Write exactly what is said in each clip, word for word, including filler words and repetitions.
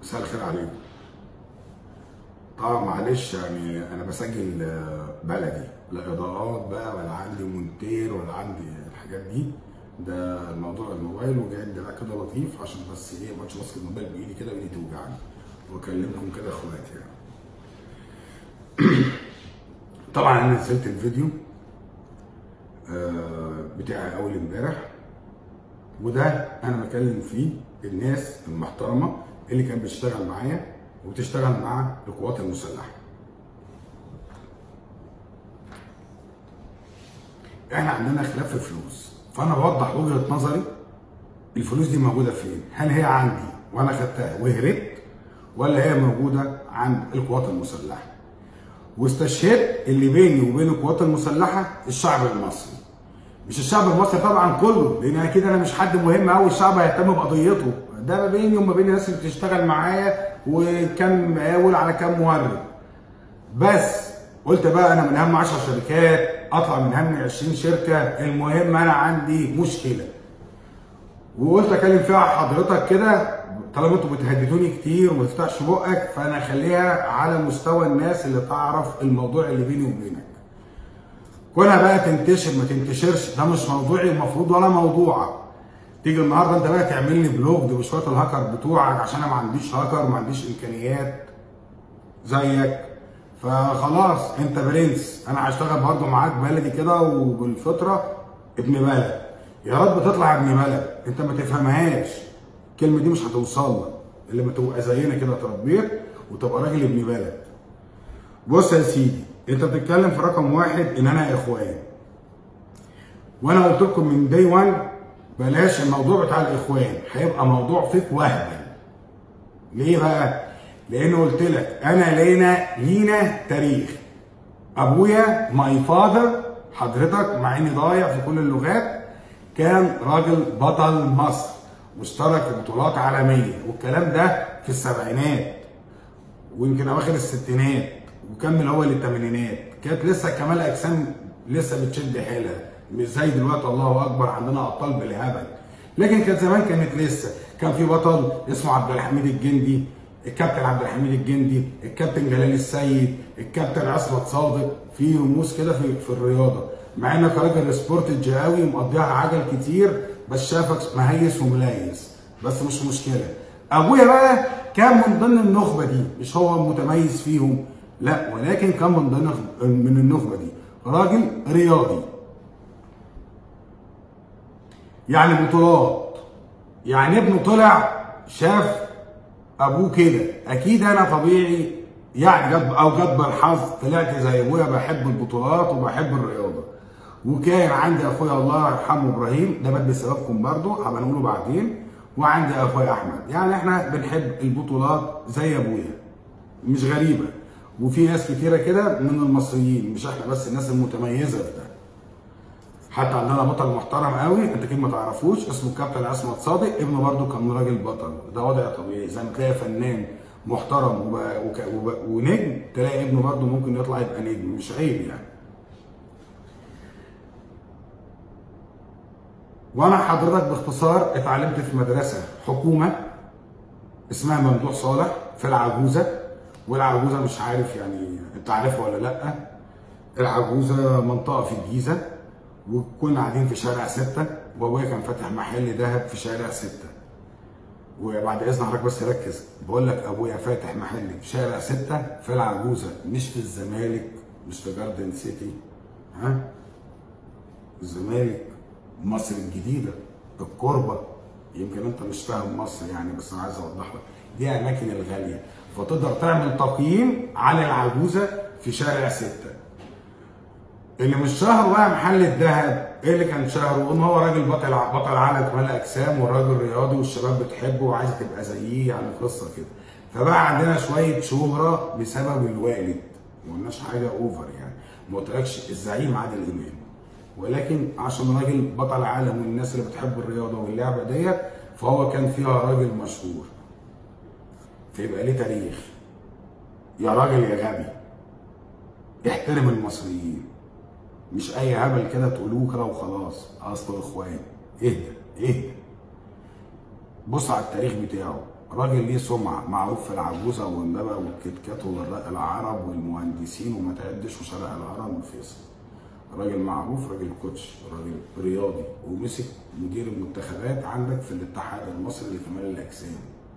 مساء الخير عليكم. طبعا معلش يعني انا بسجل بلدي، لا اضاءات بقى ولا عندي مونتير ولا عندي الحاجات دي. ده الموضوع الموبايل وجايب ده كده لطيف عشان بس ايه ما اقعدش ماسك الموبايل بايدي كده وايدي توجعني واكلمكم كده اخواتي يعني. طبعا انا نزلت الفيديو بتاعي اول امبارح، وده انا بكلم فيه الناس المحترمه اللي كانت بتشتغل معايا وبتشتغل مع القوات المسلحه. احنا عندنا خلاف في الفلوس، فانا بوضح وجهه نظري. الفلوس دي موجوده فين؟ هل هي عندي وانا خدتها وهربت، ولا هي موجوده عند القوات المسلحه؟ واستشهدت اللي بيني وبين القوات المسلحه الشعب المصري، مش الشعب المصري طبعا كله، لان اكيد انا مش حد مهم قوي الشعب هيهتم بقضيته، ده ما بيني وما بين الناس اللي بتشتغل معايا وكم مقاول على كم مورد. بس قلت بقى انا من اهم عشر شركات اطلع من اهم عشرين شركه، المهم انا عندي مشكله وقلت اكلم فيها حضرتك كده. طالما انتوا بتهددوني كتير وما تفتحش بقك، فانا اخليها على مستوى الناس اللي تعرف الموضوع اللي بيني وبينك. كونها بقى تنتشر ما تنتشرش ده مش موضوعي المفروض ولا موضوعك. تيجي النهارده انت بقى تعمل لي بلوج بشويه الهاكر بتوعك عشان انا ما عنديش هاكر، ما عنديش امكانيات زيك، فخلاص انت برنس. انا هشتغل برضه معاك بلدي كده وبالفطره ابن بلد. يا رب تطلع ابن بلد، انت ما تفهمهاش الكلمه دي مش هتوصل لك الا لما تبقى زينا كده اتربيت وتبقى راجل ابن بلد. بص يا سيدي، انت بتتكلم في رقم واحد ان انا اخوان، وانا قلت لكم من داي وان بلاش الموضوع بتاع الاخوان، هيبقى موضوع فيك وهبل. ليه بقى؟ لان قلت لك انا لينا لينا تاريخ. ابويا ماي فاذر حضرتك مع اني ضايع في كل اللغات كان راجل بطل مصر واشترك في بطولات عالميه، والكلام ده في السبعينات ويمكن اواخر الستينات وكمل هو للثمانينات. كانت لسه كمال اجسام لسه بتشد حيلها، مش زي دلوقتي الله اكبر عندنا ابطال بالهبل. لكن كانت زمان كانت لسه كان في بطل اسمه عبد الحميد الجندي، الكابتن عبد الحميد الجندي، الكابتن جلال السيد، الكابتن عصمت صادق. في رموز كده في, في الرياضه، مع انك راجل سبورت قوي ومقضيها عجل كتير بس شافك مهيس ومليس، بس مش مشكله. ابويا بقى كان من ضمن النخبه دي، مش هو متميز فيهم لا، ولكن كان من ضمن من النخبه دي. راجل رياضي يعني بطولات، يعني ابنه طلع شاف ابوه كده، اكيد انا طبيعي يعني جد او جد بالحظ طلعت زي ابويا بحب البطولات وبحب الرياضه. وكان عندي اخويا الله يرحمه ابراهيم، ده مات بسببكم برضه هبقى نقوله بعدين، وعندي اخويا احمد. يعني احنا بنحب البطولات زي ابويا، مش غريبه. وفي ناس كتيره كده من المصريين، مش احنا بس، الناس المتميزه في ده. حتى عندنا بطل محترم قوي انت كده ما تعرفوش اسمه الكابتن عصمت صادق، ابنه برضه كان راجل بطل. ده وضع طبيعي، زي ما تلاقي فنان محترم وب... وك... وب... ونجم، تلاقي ابنه برضه ممكن يطلع يبقى نجم، مش عيب يعني. وانا حضرتك باختصار اتعلمت في مدرسه حكومه اسمها ممدوح صالح في العجوزه. والعجوزه مش عارف يعني انت عارفها ولا لا. العجوزه منطقه في الجيزه، وكنا قاعدين في شارع ستة، وابويا كان فاتح محل ذهب في شارع ستة. وبعد اذن حضرتك بس ركز، بقول لك ابويا فاتح محل في شارع ستة في العجوزه، مش في الزمالك، مش في جاردن سيتي، ها؟ الزمالك، مصر الجديده، الكوربه. يمكن انت مش فاهم مصر يعني، بس انا عايز اوضح لك دي اماكن الغاليه، فتقدر تعمل تقييم على العجوزه في شارع ستة. اللي مش شهره بقى محل الذهب، ايه اللي كان شهره؟ ان هو راجل بطل بطل عالم كمال اجسام وراجل رياضي والشباب بتحبه وعايزه تبقى زيه، يعني قصه كده. فبقى عندنا شويه شهره بسبب الوالد، ما قلناش حاجه اوفر يعني، ما قلتلكش الزعيم عادل امام، ولكن عشان راجل بطل عالم والناس اللي بتحب الرياضه واللعبه ديت، فهو كان فيها راجل مشهور، فيبقى ليه تاريخ. يا راجل يا غبي احترم المصريين، مش اي هبل كده تقولوه كده وخلاص. اصل اخوان، اهدى اهدى، بص على التاريخ بتاعه. راجل ليه سمعه، معروف في العجوزه والنبأ والكتكات والرق العرب والمهندسين وما تعدش وشارع الهرم وفيصل. راجل معروف، راجل كوتش، راجل رياضي، ومسك مدير المنتخبات عندك في الاتحاد المصري لكمال الاجسام.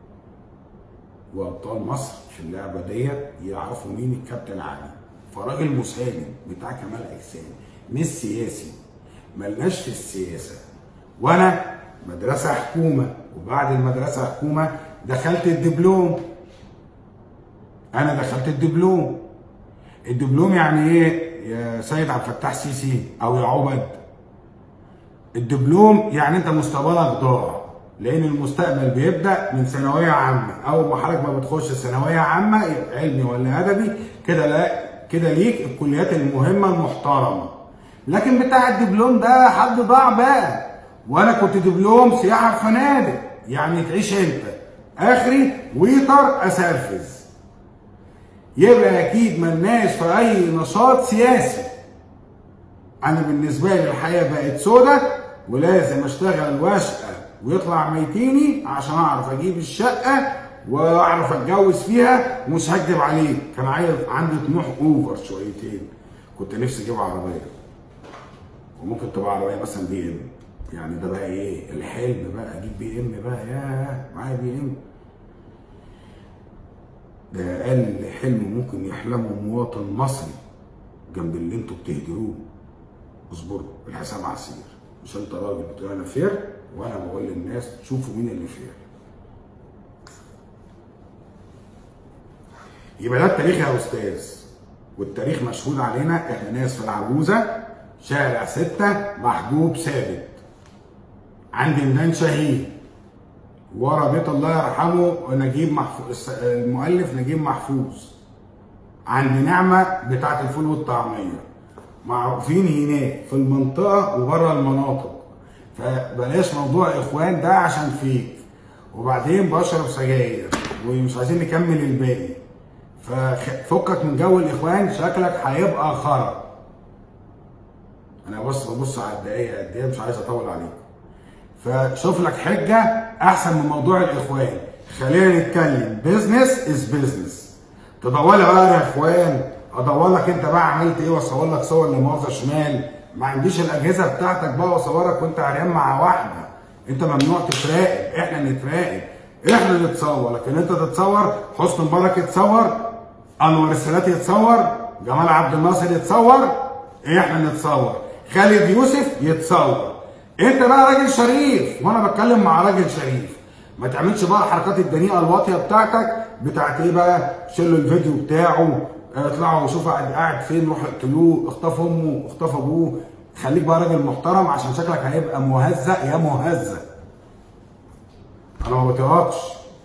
وابطال مصر في اللعبه ديت يعرفوا مين الكابتن علي. فراجل مسالم بتاع كمال اجسام، مش سياسي. ملناش في السياسه. وانا مدرسه حكومه، وبعد المدرسه حكومه دخلت الدبلوم. انا دخلت الدبلوم. الدبلوم يعني ايه يا سيد عبد الفتاح سيسي او يا عبد؟ الدبلوم يعني انت مستقبلك ضاع، لان المستقبل بيبدا من ثانويه عامه. اول ما حضرتك ما بتخش ثانويه عامه علمي ولا ادبي كده، لا كده ليك الكليات المهمه المحترمه. لكن بتاع الدبلوم ده حد ضاع بقى. وانا كنت دبلوم سياحه في فنادق، يعني تعيش انت اخري ويتر اسرفز. يبقى اكيد ملناش في اي نشاط سياسي. انا بالنسبه لي الحياه بقت سودة، ولازم اشتغل واشقى ويطلع ميتيني عشان اعرف اجيب الشقه واعرف اتجوز فيها. ومش هكدب عليك، كان عندي طموح اوفر شويتين، كنت نفسي اجيب عربيه، وممكن تبقى عربيه مثلا بي ام. يعني ده بقى ايه الحلم بقى، اجيب بي ام بقى، ياه معايا بي ام. ده اقل حلم ممكن يحلمه مواطن مصري جنب اللي انتوا بتهدروه. اصبروا، الحساب عسير. مش انت راجل بتقول انا فير، وانا بقول للناس شوفوا مين اللي فير. يبقى ده التاريخ يا استاذ، والتاريخ مشهود علينا. احنا ناس في العجوزه، شارع ستة محجوب ثابت، عند ميدان شهيد، ورا بيت الله يرحمه نجيب محفوظ، المؤلف نجيب محفوظ، عند نعمه بتاعه الفول والطعميه. معروفين هناك في المنطقه وبره المناطق. فبلاش موضوع اخوان ده عشان فيك. وبعدين بشرب سجاير ومش عايزين نكمل الباقي. ففكك من جو الاخوان، شكلك هيبقى خرا. انا بس ببص على الدقايق قد ايه، مش عايز اطول عليكم. فشوف لك حجه احسن من موضوع الاخوان. خلينا نتكلم بيزنس از بيزنس. تدور لي بقى يا اخوان، ادور لك انت بقى عملت ايه واصور لك صور لمؤاخذه شمال. ما عنديش الاجهزه بتاعتك بقى واصورك وانت عريان مع واحده. انت ممنوع تتراقب، احنا نتراقب، احنا اللي نتصور. لكن انت تتصور، حسني مبارك يتصور، انور السادات يتصور، جمال عبد الناصر يتصور، احنا نتصور، خالد يوسف يتصور. انت بقى راجل شريف وانا بتكلم مع راجل شريف. ما تعملش بقى الحركات الدنيئه الواطيه بتاعتك بتاعت ايه بقى، شيلوا الفيديو بتاعه، اطلعوا وشوفوا قاعد قاعد فين، روحوا اقتلوه، اخطفوا امه، اخطفوا ابوه. خليك بقى راجل محترم عشان شكلك هيبقى مهزأ يا مهزأ. انا ما بطيقكش.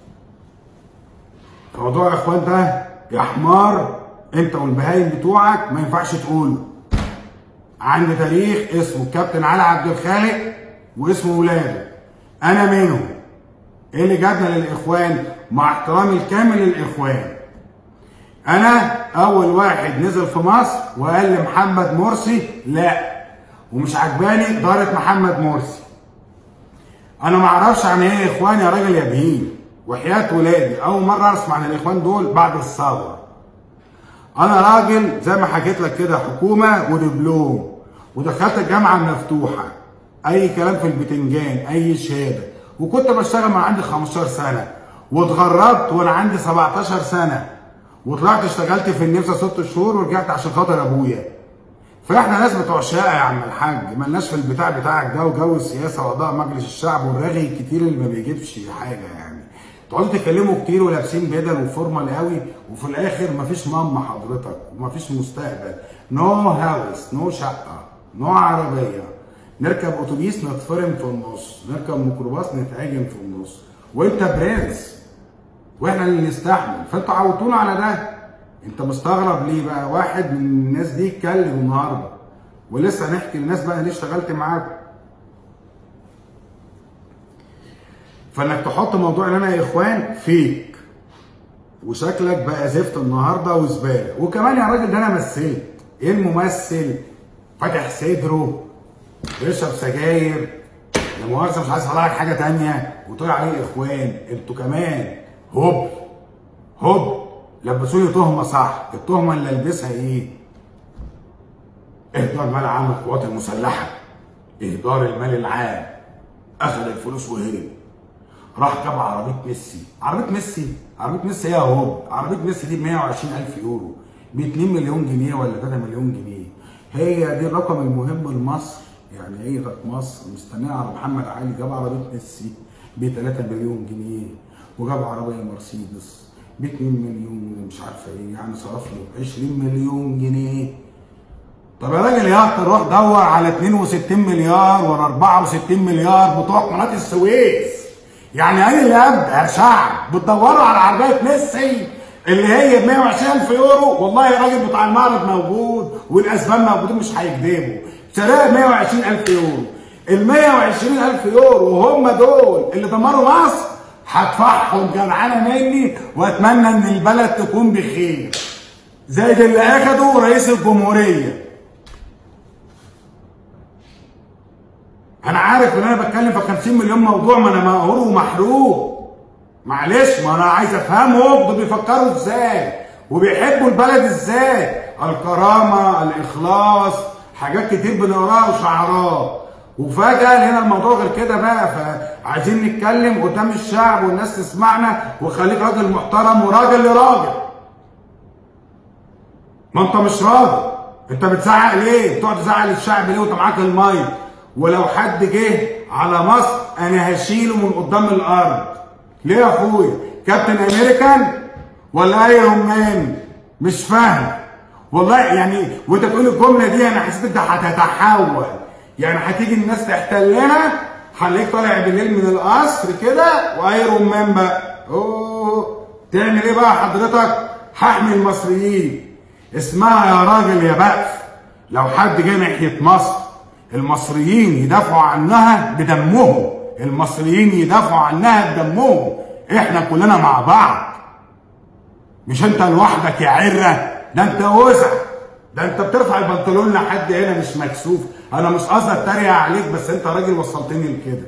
موضوع يا اخوان ده يا حمار، انت والبهايم بتوعك ما ينفعش تقوله. عندي تاريخ اسمه الكابتن علي عبد الخالق واسمه ولاده، انا منهم. ايه اللي جابنا للاخوان؟ مع احترامي الكامل للاخوان، انا اول واحد نزل في مصر وقال لمحمد مرسي لا، ومش عجباني اداره محمد مرسي. انا ما اعرفش عن ايه اخوان يا راجل يا بهيم، وحياه ولادي اول مره اسمع عن الاخوان دول بعد الثوره. انا راجل زي ما حكيت لك كده حكومه ودبلوم، ودخلت الجامعه المفتوحه، اي كلام في البتنجان، اي شهاده. وكنت بشتغل من عندي خمستاشر سنه، واتغربت وانا عندي سبعتاشر سنه، وطلعت اشتغلت في النمسا ست شهور ورجعت عشان خاطر ابويا. فاحنا ناس بتوع شقه يا عم الحاج، مالناش في البتاع بتاعك ده وجو السياسه وقضاء مجلس الشعب والرغي الكتير اللي ما بيجيبش حاجه. يعني تقعدوا تتكلموا كتير ولابسين بدل وفورمال قوي، وفي الاخر مفيش ماما حضرتك ومفيش مستقبل. نو هاوس، نو شقه، نو عربيه. نركب اتوبيس نتفرم في النص، نركب ميكروباص نتعجن في النص، وانت برنس واحنا اللي نستحمل. فانتوا عودتونا على ده. انت مستغرب ليه بقى واحد من الناس دي يتكلم النهارده؟ ولسه هنحكي للناس بقى ليه اشتغلت معاكم. فانك تحط موضوع ان انا يا اخوان فيك، وشكلك بقى زفت النهارده وزباله. وكمان يا راجل ده انا مثلت. ايه الممثل؟ فاتح صدره، بيشرب سجاير، لا مؤاخذه مش عايز اطلع لك حاجه ثانيه وتقول عليه اخوان، انتوا كمان هوب هوب لبسوني تهمه صح، التهمه اللي البسها ايه؟ اهدار مال عام القوات المسلحه، اهدار المال العام، اخذ الفلوس وهرب، راح جاب عربيه ميسي، عربيه ميسي، عربيه ميسي يا هوب، عربيه ميسي دي ب مية وعشرين ألف يورو، ب اتنين مليون جنيه ولا تلاتة مليون جنيه، هي دي الرقم المهم لمصر، يعني هي كانت مصر مستنيه على محمد علي جاب عربيه ميسي ب تلاتة مليون جنيه، وجاب عربيه مرسيدس ب اتنين مليون مش عارفه ايه، يعني صرف له عشرين مليون جنيه. طب يا راجل يا روح دور على اتنين وستين مليار ولا اربعة وستين مليار بتوع قناه السويس. يعني ايه اللي ابدا يا شعب بتدوروا على عربيه ميسي اللي هي ب مية وعشرين ألف يورو؟ والله يا راجل بتاع المعرض موجود والاسبان موجودين مش هيكذبوا، شراها ب مية وعشرين ألف يورو. ال مية وعشرين ألف يورو وهم دول اللي دمروا مصر، هدفعهم جدعانه مني واتمنى ان البلد تكون بخير زي اللي اخده رئيس الجمهوريه. انا عارف ان انا بتكلم في خمسين مليون موضوع، ما انا مقهور ومحروق، معلش ما انا عايز افهمهم دول بيفكروا ازاي وبيحبوا البلد ازاي، الكرامه، الاخلاص، حاجات كتير بنقراها وشعارات، وفجاه هنا الموضوع غير كده بقى. فعايزين نتكلم قدام الشعب والناس تسمعنا، وخليك راجل محترم وراجل لراجل. ما انت مش راجل، انت بتزعق ليه؟ بتقعد تزعق للشعب ليه وانت معاك المايك؟ ولو حد جه على مصر انا هشيله من قدام الارض. ليه يا اخويا؟ كابتن امريكان ولا ايرون مان؟ مش فاهم والله. يعني وانت تقول الجمله دي انا حسيت انت هتتحول، يعني هتيجي الناس تحتلنا، هنلاقيك طالع بالليل من القصر كده وايرون مان بقى. اوه تعمل ايه بقى حضرتك؟ هحمي المصريين. اسمها يا راجل يا بقف، لو حد جه ناحيه مصر المصريين يدافعوا عنها بدمهم، المصريين يدافعوا عنها بدمهم، احنا كلنا مع بعض، مش انت لوحدك يا عره، ده انت وسع، ده انت بترفع البنطلون لحد هنا مش مكسوف. انا مش قصدي اتريق عليك بس انت راجل وصلتني لكده.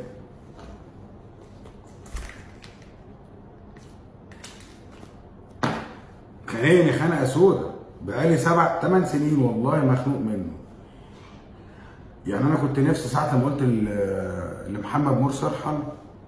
خانقني خنقه سودا بقالي سبع ثمان سنين والله مخنوق منه. يعني انا كنت نفسي ساعه ما قلت لمحمد مرسي ارحم،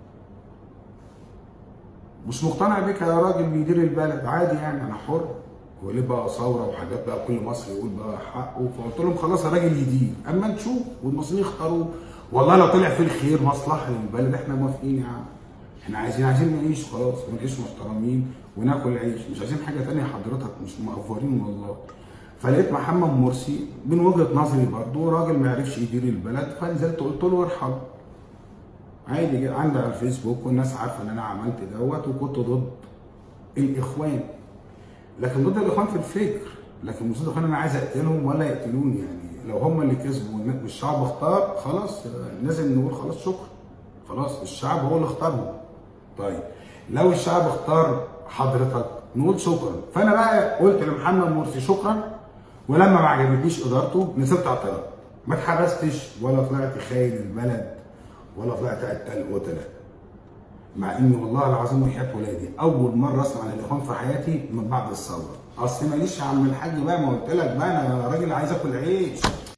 مش مقتنع بيك يا راجل بيدير البلد عادي، يعني انا حر، وليه بقى ثوره وحاجات بقى كل مصري يقول بقى حقه، فقلت لهم خلاص الراجل يدير اما نشوف والمصريين يختاروه. والله لو طلع فيه الخير مصلحه للبلد احنا موافقين يا عم، احنا عايزين عايزين نعيش خلاص ونعيش محترمين وناكل عيش، مش عايزين حاجه ثانيه حضرتك، مش مقفورين والله. فلقيت محمد مرسي من وجهه نظري برضه راجل ما يعرفش يدير البلد، فنزلت قلت له ارحم عادي جدا. عندي على الفيسبوك والناس عارفه ان انا عملت دوت، وكنت ضد الاخوان، لكن ضد الاخوان في الفكر، لكن مش ضد الاخوان انا عايز اقتلهم ولا يقتلوني. يعني لو هم اللي كسبوا والشعب اختار خلاص لازم نقول خلاص شكرا، خلاص الشعب هو اللي اختارهم. طيب لو الشعب اختار حضرتك نقول شكرا. فانا بقى قلت لمحمد مرسي شكرا، ولما ما عجبتنيش ادارته نزلت اعتراض، ما اتحبستش ولا طلعت خاين البلد ولا طلعت قتال قتله، مع ان والله العظيم وحياه ولادي اول مره اسمع عن الاخوان في حياتي من بعد الثوره. اصل ماليش يا عم الحاج بقى، ما قلت لك بقى انا راجل عايز اكل عيش.